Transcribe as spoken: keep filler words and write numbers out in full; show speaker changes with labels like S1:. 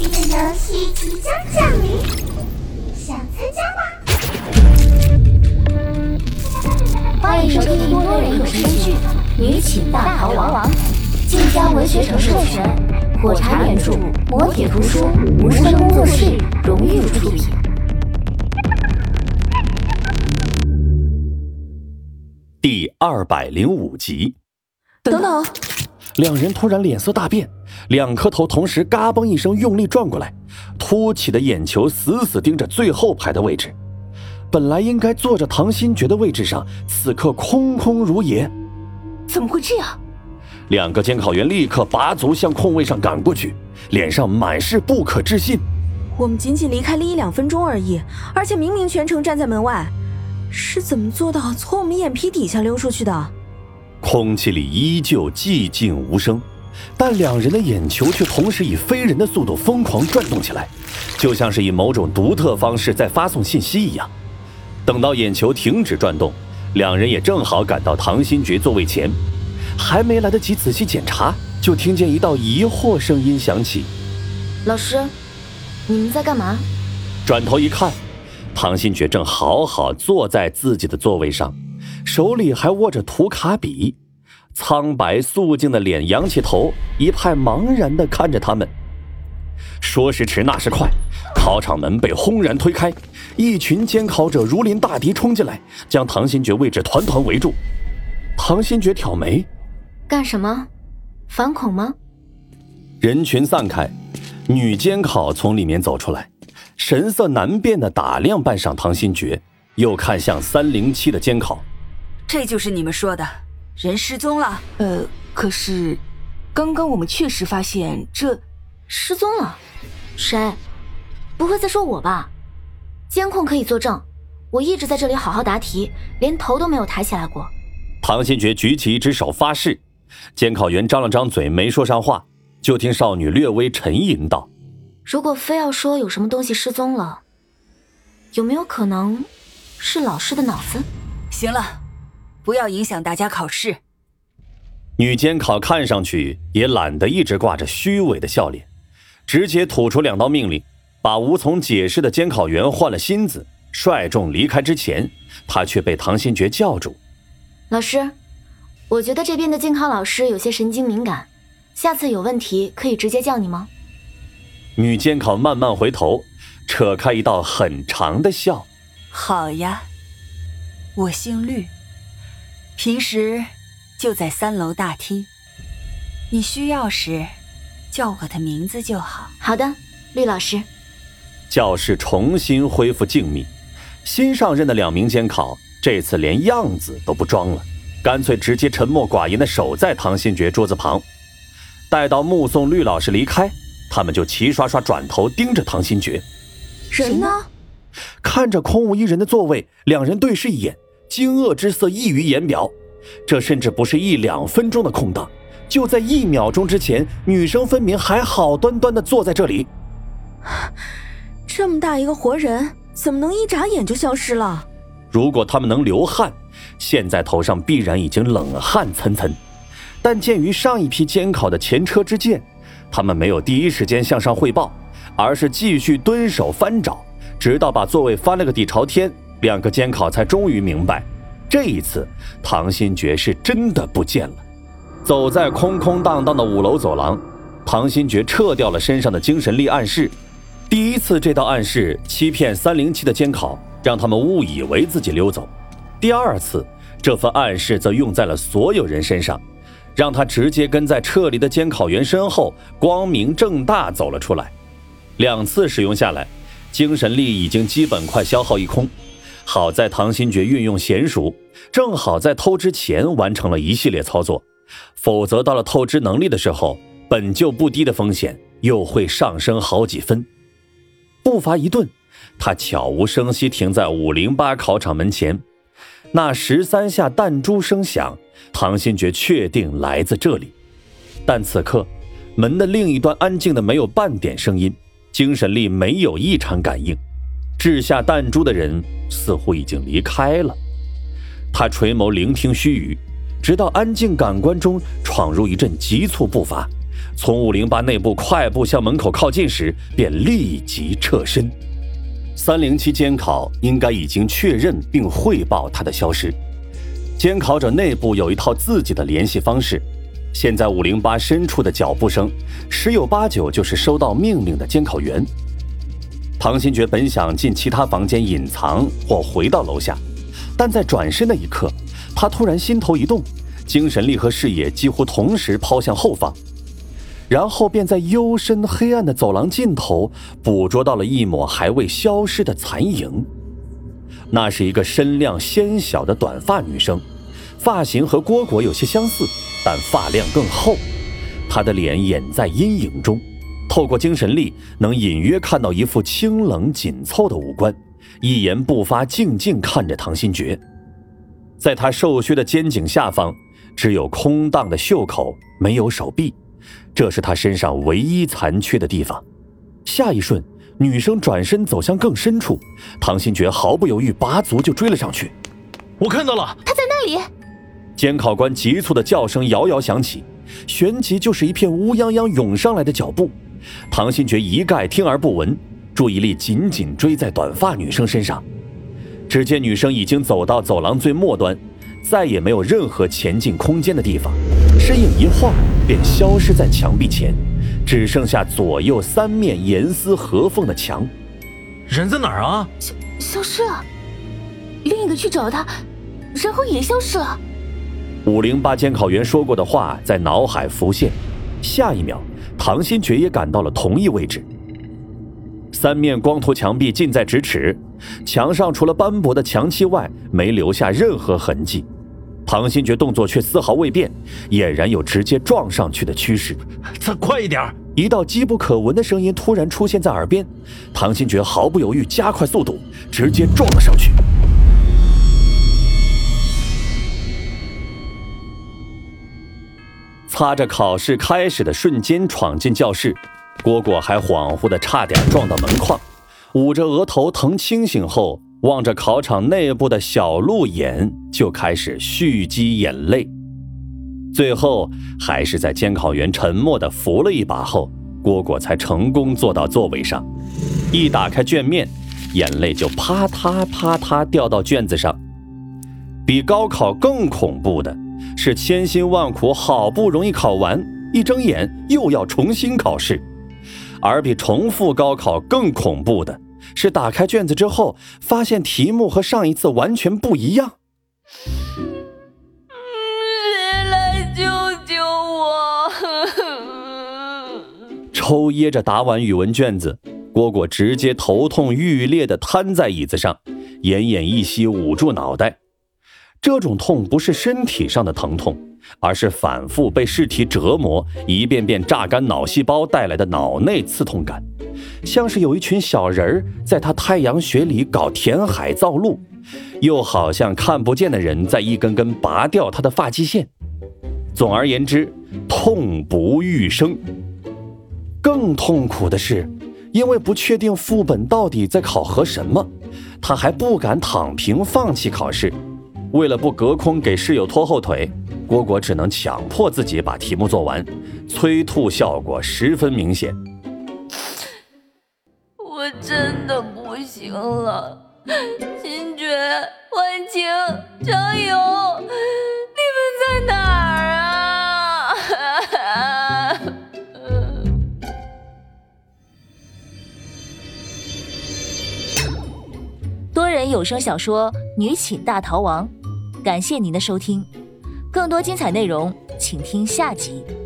S1: 的游戏即将降临，想参加吗？
S2: 欢迎收听多人有声剧《女寝大逃亡》，晋江文学城授权，火柴原著，磨铁图书，无声工作室荣誉出品。
S3: 第二百零五集。
S4: 等等！
S3: 两人突然脸色大变，两颗头同时嘎嘣一声用力转过来，凸起的眼球死死盯着最后排的位置。本来应该坐着唐新觉的位置上，此刻空空如也。
S4: 怎么会这样？
S3: 两个监考员立刻拔足向空位上赶过去，脸上满是不可置信。
S4: 我们仅仅离开了一两分钟而已，而且明明全程站在门外，是怎么做到从我们眼皮底下溜出去的？
S3: 空气里依旧寂静无声，但两人的眼球却同时以非人的速度疯狂转动起来，就像是以某种独特方式在发送信息一样。等到眼球停止转动，两人也正好赶到唐新觉座位前，还没来得及仔细检查，就听见一道疑惑声音响起：“
S2: 老师，你们在干嘛？”
S3: 转头一看，唐新觉正好好坐在自己的座位上，手里还握着涂卡笔，苍白素净的脸扬起头，一派茫然地看着他们。说时迟那时快，考场门被轰然推开，一群监考者如临大敌冲进来，将唐新觉位置团团围住。唐新觉挑眉：“
S2: 干什么？反恐吗？”
S3: 人群散开，女监考从里面走出来，神色难辨地打量半晌唐新觉，又看向三零七的监考：“
S5: 这就是你们说的人失踪了？
S4: 呃，可是刚刚我们确实发现这
S2: 失踪了。谁？不会在说我吧？监控可以作证，我一直在这里好好答题，连头都没有抬起来过。”
S3: 唐新觉举起一只手发誓，监考员张了张嘴没说上话，就听少女略微沉吟道：“
S2: 如果非要说有什么东西失踪了，有没有可能是老师的脑子？”
S5: 行了，不要影响大家考试。
S3: 女监考看上去也懒得一直挂着虚伪的笑脸，直接吐出两道命令，把无从解释的监考员换了心思，率众离开之前，她却被唐新觉叫住：“
S2: 老师，我觉得这边的监考老师有些神经敏感，下次有问题可以直接叫你吗？”
S3: 女监考慢慢回头，扯开一道很长的笑：“
S5: 好呀，我姓绿，平时就在三楼大厅，你需要时叫我的名字就好。”“
S2: 好的，绿老师。”
S3: 教室重新恢复静谧，新上任的两名监考这次连样子都不装了，干脆直接沉默寡言地守在唐新觉桌子旁。待到目送绿老师离开，他们就齐刷刷转头盯着唐新觉。
S4: “人呢？”
S3: 看着空无一人的座位，两人对视一眼，惊愕之色溢于言表。这甚至不是一两分钟的空档，就在一秒钟之前，女生分明还好端端地坐在这里。
S4: 这么大一个活人，怎么能一眨眼就消失了？
S3: 如果他们能流汗，现在头上必然已经冷汗涔涔。但鉴于上一批监考的前车之鉴，他们没有第一时间向上汇报，而是继续蹲守翻找，直到把座位翻了个底朝天，两个监考才终于明白，这一次唐新觉是真的不见了。走在空空荡荡的五楼走廊，唐新觉撤掉了身上的精神力暗示。第一次这道暗示欺骗三零七的监考，让他们误以为自己溜走。第二次这份暗示则用在了所有人身上，让他直接跟在撤离的监考员身后，光明正大走了出来。两次使用下来，精神力已经基本快消耗一空。好在唐新觉运用娴熟，正好在透支前完成了一系列操作，否则到了透支能力的时候，本就不低的风险又会上升好几分。步伐一顿，他悄无声息停在五零八考场门前。那十三下弹珠声响，唐新觉确定来自这里。但此刻门的另一端安静的没有半点声音，精神力没有异常感应，掷下弹珠的人似乎已经离开了。他垂眸聆听须臾，直到安静感官中闯入一阵急促步伐， 从五零八内部快步向门口靠近时，便立即撤身。三零七监考应该已经确认并汇报他的消失。监考者内部有一套自己的联系方式，现在五零八深处的脚步声，十有八九就是收到命令的监考员。唐新觉本想进其他房间隐藏或回到楼下，但在转身的一刻，他突然心头一动，精神力和视野几乎同时抛向后方，然后便在幽深黑暗的走廊尽头捕捉到了一抹还未消失的残影。那是一个身量纤小的短发女生，发型和蝈蝈有些相似，但发量更厚。她的脸掩在阴影中，透过精神力能隐约看到一副清冷紧凑的五官，一言不发，静静看着唐新觉。在她瘦削的肩颈下方，只有空荡的袖口，没有手臂，这是她身上唯一残缺的地方。下一瞬，女生转身走向更深处，唐新觉毫不犹豫拔足就追了上去。
S6: 我看到了，
S1: 他在那里！
S3: 监考官急促的叫声遥遥响起，旋即就是一片乌泱泱涌上来的脚步。唐新觉一概听而不闻，注意力紧紧追在短发女生身上。只见女生已经走到走廊最末端，再也没有任何前进空间的地方，身影一晃便消失在墙壁前，只剩下左右三面严丝合缝的墙。
S6: 人在哪儿啊？
S1: 消消失了，另一个去找他，然后也消失了。
S3: 五零八监考员说过的话在脑海浮现，下一秒，唐新觉也赶到了同一位置。三面光头墙壁近在咫尺，墙上除了斑驳的墙漆外，没留下任何痕迹。唐新觉动作却丝毫未变，俨然有直接撞上去的趋势。
S6: 再快一点！
S3: 一道机不可闻的声音突然出现在耳边，唐新觉毫不犹豫加快速度，直接撞了上去。擦着考试开始的瞬间闯进教室，蝈蝈还恍惚的差点撞到门框，捂着额头疼清醒后，望着考场内部的小路眼就开始蓄积眼泪。最后还是在监考员沉默地扶了一把后，蝈蝈才成功坐到座位上。一打开卷面，眼泪就啪嗒啪嗒掉到卷子上。比高考更恐怖的是，千辛万苦好不容易考完，一睁眼又要重新考试。而比重复高考更恐怖的是，打开卷子之后，发现题目和上一次完全不一样。
S1: 谁来救救我？
S3: 抽噎着答完语文卷子，蝈蝈直接头痛欲裂地瘫在椅子上，奄奄一息捂住脑袋。这种痛不是身体上的疼痛，而是反复被试题折磨，一遍遍榨干脑细胞带来的脑内刺痛感，像是有一群小人儿在他太阳穴里搞填海造陆，又好像看不见的人在一根根拔掉他的发际线。总而言之，痛不欲生。更痛苦的是，因为不确定副本到底在考核什么，他还不敢躺平放弃考试。为了不隔空给室友拖后腿，蝈蝈只能强迫自己把题目做完，催吐效果十分明显。
S1: 我真的不行了，新觉、万晴、张友，你们在哪儿啊？
S2: 多人有声小说《女寝大逃亡》，感谢您的收听，更多精彩内容请听下集。